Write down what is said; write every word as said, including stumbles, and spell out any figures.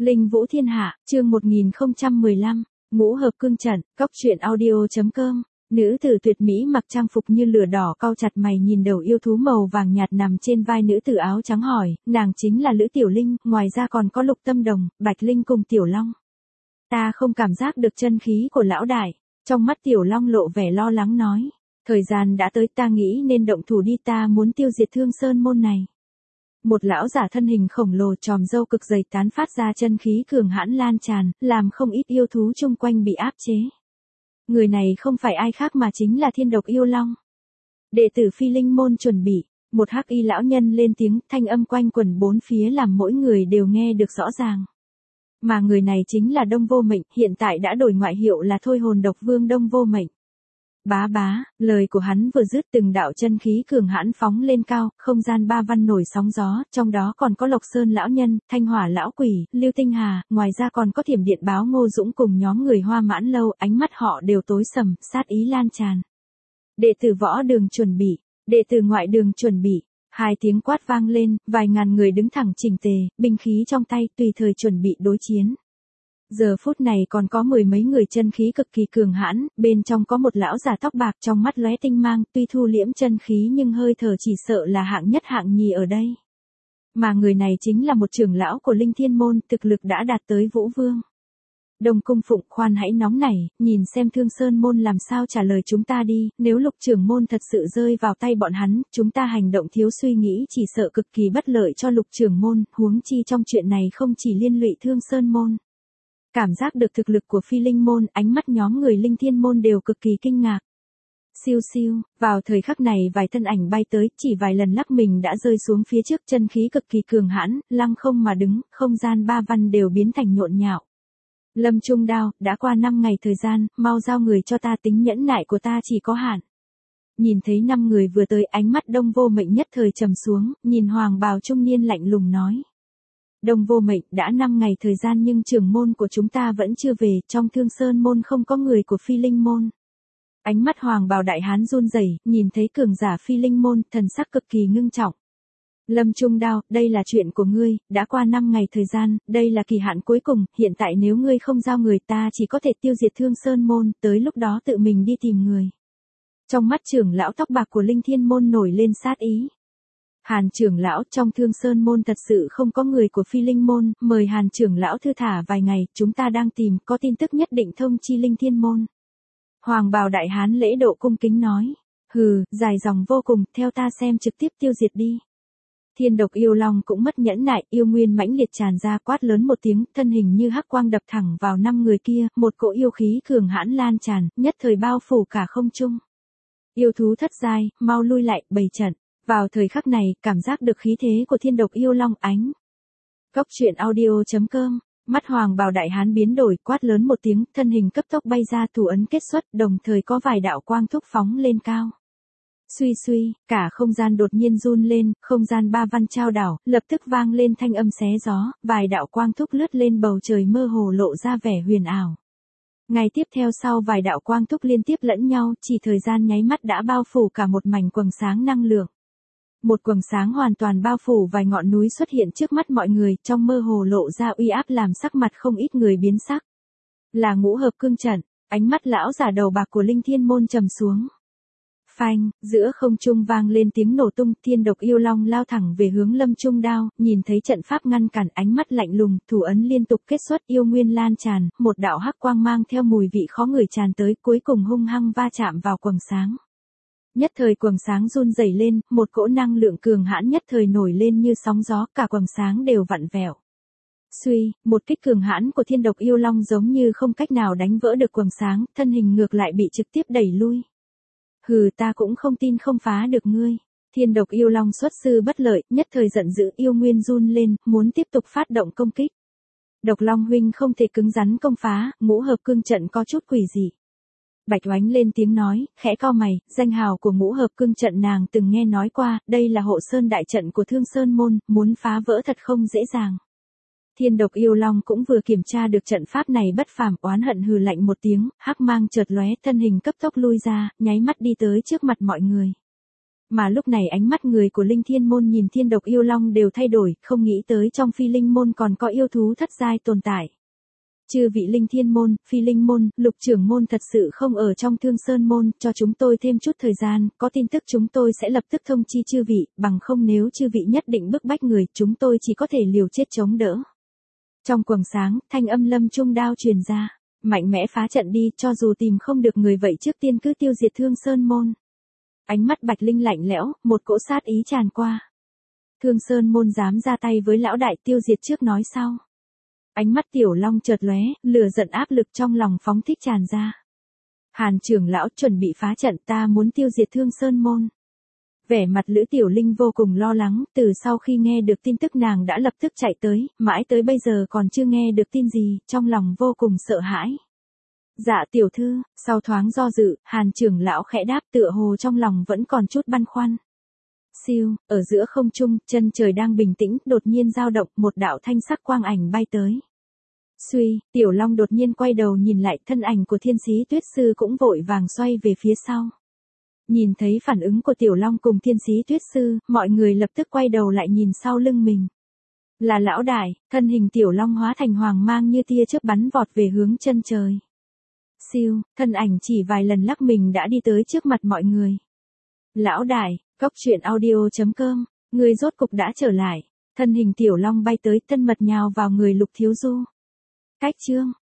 Linh Vũ Thiên Hạ, chương một nghìn không trăm mười lăm, Ngũ Hợp Cương Trận, Cóc Truyện Audio chấm com. Nữ tử tuyệt mỹ mặc trang phục như lửa đỏ cau chặt mày nhìn đầu yêu thú màu vàng nhạt nằm trên vai nữ tử áo trắng hỏi, nàng chính là Lữ Tiểu Linh, ngoài ra còn có Lục Tâm Đồng, Bạch Linh cùng Tiểu Long. Ta không cảm giác được chân khí của lão đại. Trong mắt Tiểu Long lộ vẻ lo lắng nói, thời gian đã tới, ta nghĩ nên động thủ đi, ta muốn tiêu diệt Thương Sơn môn này. Một lão giả thân hình khổng lồ tròm râu cực dày tán phát ra chân khí cường hãn lan tràn, làm không ít yêu thú chung quanh bị áp chế. Người này không phải ai khác mà chính là Thiên Độc Yêu Long. Đệ tử Phi Linh môn chuẩn bị, một hắc y lão nhân lên tiếng, thanh âm quanh quẩn bốn phía làm mỗi người đều nghe được rõ ràng. Mà người này chính là Đông Vô Mệnh, hiện tại đã đổi ngoại hiệu là Thôi Hồn Độc Vương Đông Vô Mệnh. Bá bá, lời của hắn vừa dứt từng đạo chân khí cường hãn phóng lên cao, không gian ba văn nổi sóng gió, trong đó còn có Lộc Sơn lão nhân, Thanh Hỏa lão quỷ, Lưu Tinh Hà, ngoài ra còn có Thiểm Điện Báo Ngô Dũng cùng nhóm người Hoa Mãn Lâu, ánh mắt họ đều tối sầm, sát ý lan tràn. Đệ tử võ đường chuẩn bị, đệ tử ngoại đường chuẩn bị, hai tiếng quát vang lên, vài ngàn người đứng thẳng chỉnh tề, binh khí trong tay, tùy thời chuẩn bị đối chiến. Giờ phút này còn có mười mấy người chân khí cực kỳ cường hãn, bên trong có một lão già tóc bạc trong mắt lóe tinh mang, tuy thu liễm chân khí nhưng hơi thở chỉ sợ là hạng nhất hạng nhì ở đây. Mà người này chính là một trưởng lão của Linh Thiên môn, thực lực đã đạt tới Vũ Vương. Đông Cung Phụng, khoan hãy nóng nảy, nhìn xem Thương Sơn môn làm sao trả lời chúng ta đi, nếu Lục trưởng môn thật sự rơi vào tay bọn hắn, chúng ta hành động thiếu suy nghĩ chỉ sợ cực kỳ bất lợi cho Lục trưởng môn, huống chi trong chuyện này không chỉ liên lụy Thương Sơn môn. Cảm giác được thực lực của Phi Linh môn, ánh mắt nhóm người Linh Thiên môn đều cực kỳ kinh ngạc. Siêu siêu, vào thời khắc này vài thân ảnh bay tới, chỉ vài lần lắc mình đã rơi xuống phía trước, chân khí cực kỳ cường hãn, lăng không mà đứng, không gian ba văn đều biến thành nhộn nhạo. Lâm Trung Đao, đã qua năm ngày thời gian, mau giao người cho ta, tính nhẫn nại của ta chỉ có hạn. Nhìn thấy năm người vừa tới, ánh mắt Đông Vô Mệnh nhất thời trầm xuống, nhìn hoàng bào trung niên lạnh lùng nói. Đông Vô Mệnh, đã năm ngày thời gian nhưng trưởng môn của chúng ta vẫn chưa về, trong Thương Sơn môn không có người của Phi Linh môn. Ánh mắt hoàng bào đại hán run rẩy, nhìn thấy cường giả Phi Linh môn, thần sắc cực kỳ ngưng trọng. Lâm Trung Đao, đây là chuyện của ngươi, đã qua năm ngày thời gian, đây là kỳ hạn cuối cùng, hiện tại nếu ngươi không giao người ta chỉ có thể tiêu diệt Thương Sơn môn, tới lúc đó tự mình đi tìm người. Trong mắt trưởng lão tóc bạc của Linh Thiên môn nổi lên sát ý. Hàn trưởng lão, trong Thương Sơn môn thật sự không có người của Phi Linh môn, mời Hàn trưởng lão thư thả vài ngày, chúng ta đang tìm, có tin tức nhất định thông chi Linh Thiên môn. Hoàng bào đại hán lễ độ cung kính nói, hừ, dài dòng vô cùng, theo ta xem trực tiếp tiêu diệt đi. Thiên Độc Yêu Long cũng mất nhẫn nại, yêu nguyên mãnh liệt tràn ra, quát lớn một tiếng, thân hình như hắc quang đập thẳng vào năm người kia, một cỗ yêu khí cường hãn lan tràn, nhất thời bao phủ cả không trung. Yêu thú thất giai, mau lui lại, bày trận. Vào thời khắc này, cảm giác được khí thế của Thiên Độc Yêu Long ánh. Cóc Truyện Audio chấm com, mắt hoàng bào đại hán biến đổi, quát lớn một tiếng, thân hình cấp tốc bay ra, thủ ấn kết xuất, đồng thời có vài đạo quang thúc phóng lên cao. Suy suy, cả không gian đột nhiên run lên, không gian ba văn trao đảo, lập tức vang lên thanh âm xé gió, vài đạo quang thúc lướt lên bầu trời mơ hồ lộ ra vẻ huyền ảo. Ngày tiếp theo sau vài đạo quang thúc liên tiếp lẫn nhau, chỉ thời gian nháy mắt đã bao phủ cả một mảnh quầng sáng năng lượng. Một quầng sáng hoàn toàn bao phủ vài ngọn núi xuất hiện trước mắt mọi người, trong mơ hồ lộ ra uy áp làm sắc mặt không ít người biến sắc. Là Ngũ Hợp Cương Trận, ánh mắt lão giả đầu bạc của Linh Thiên môn trầm xuống. Phanh, giữa không trung vang lên tiếng nổ tung, Thiên Độc Yêu Long lao thẳng về hướng Lâm Trung Đao, nhìn thấy trận pháp ngăn cản, ánh mắt lạnh lùng, thủ ấn liên tục kết xuất, yêu nguyên lan tràn, một đạo hắc quang mang theo mùi vị khó ngửi tràn tới, cuối cùng hung hăng va chạm vào quầng sáng. Nhất thời quầng sáng run rẩy lên, một cỗ năng lượng cường hãn nhất thời nổi lên như sóng gió, cả quầng sáng đều vặn vẹo. Suy, một kích cường hãn của Thiên Độc Yêu Long giống như không cách nào đánh vỡ được quầng sáng, thân hình ngược lại bị trực tiếp đẩy lui. Hừ, ta cũng không tin không phá được ngươi. Thiên Độc Yêu Long xuất sư bất lợi, nhất thời giận dữ, yêu nguyên run lên, muốn tiếp tục phát động công kích. Độc Long huynh không thể cứng rắn công phá, Ngũ Hợp Cương Trận có chút quỷ dị. Bạch Oánh lên tiếng nói, khẽ cau mày, danh hào của Ngũ Hợp Cương Trận nàng từng nghe nói qua, đây là hộ sơn đại trận của Thương Sơn môn, muốn phá vỡ thật không dễ dàng. Thiên Độc Yêu Long cũng vừa kiểm tra được trận pháp này bất phàm, oán hận hừ lạnh một tiếng, hắc mang chợt lóe, thân hình cấp tốc lui ra, nháy mắt đi tới trước mặt mọi người. Mà lúc này ánh mắt người của Linh Thiên Môn nhìn Thiên Độc Yêu Long đều thay đổi, không nghĩ tới trong Phi Linh Môn còn có yêu thú thất giai tồn tại. Chư vị Linh Thiên Môn, Phi Linh Môn, Lục trưởng môn thật sự không ở trong Thương Sơn Môn, cho chúng tôi thêm chút thời gian, có tin tức chúng tôi sẽ lập tức thông chi chư vị, bằng không nếu chư vị nhất định bức bách người, chúng tôi chỉ có thể liều chết chống đỡ. Trong quầng sáng, thanh âm Lâm Trung Đao truyền ra, mạnh mẽ phá trận đi, cho dù tìm không được người vậy trước tiên cứ tiêu diệt Thương Sơn Môn. Ánh mắt Bạch Linh lạnh lẽo, một cỗ sát ý tràn qua. Thương Sơn Môn dám ra tay với lão đại, tiêu diệt trước nói sau. Ánh mắt Tiểu Long chợt lóe, lửa giận áp lực trong lòng phóng thích tràn ra. Hàn trưởng lão chuẩn bị phá trận, ta muốn tiêu diệt Thương Sơn Môn. Vẻ mặt Lữ Tiểu Linh vô cùng lo lắng, từ sau khi nghe được tin tức nàng đã lập tức chạy tới, mãi tới bây giờ còn chưa nghe được tin gì, trong lòng vô cùng sợ hãi. Dạ tiểu thư, sau thoáng do dự, Hàn trưởng lão khẽ đáp, tựa hồ trong lòng vẫn còn chút băn khoăn. Siêu, ở giữa không trung, chân trời đang bình tĩnh, đột nhiên dao động, một đạo thanh sắc quang ảnh bay tới. Suy, Tiểu Long đột nhiên quay đầu nhìn lại, thân ảnh của Thiên Sĩ Tuyết Sư cũng vội vàng xoay về phía sau. Nhìn thấy phản ứng của Tiểu Long cùng Thiên Sĩ Tuyết Sư, mọi người lập tức quay đầu lại nhìn sau lưng mình. Là lão đại, thân hình Tiểu Long hóa thành hoàng mang như tia chớp bắn vọt về hướng chân trời. Siêu, thân ảnh chỉ vài lần lắc mình đã đi tới trước mặt mọi người. Lão đại, Cốc truyện audio chấm com, người rốt cục đã trở lại. Thân hình Tiểu Long bay tới, thân mật nhào vào người Lục Thiếu Du. Cách chương